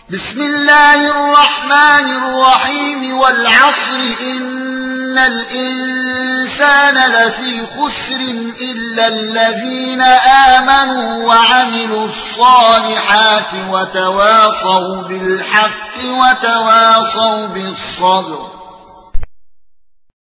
بسم الله الرحمن الرحيم والعصر إن الإنسان لفي خسر إلا الذين آمنوا وعملوا الصالحات وتواصوا بالحق وتواصوا بالصبر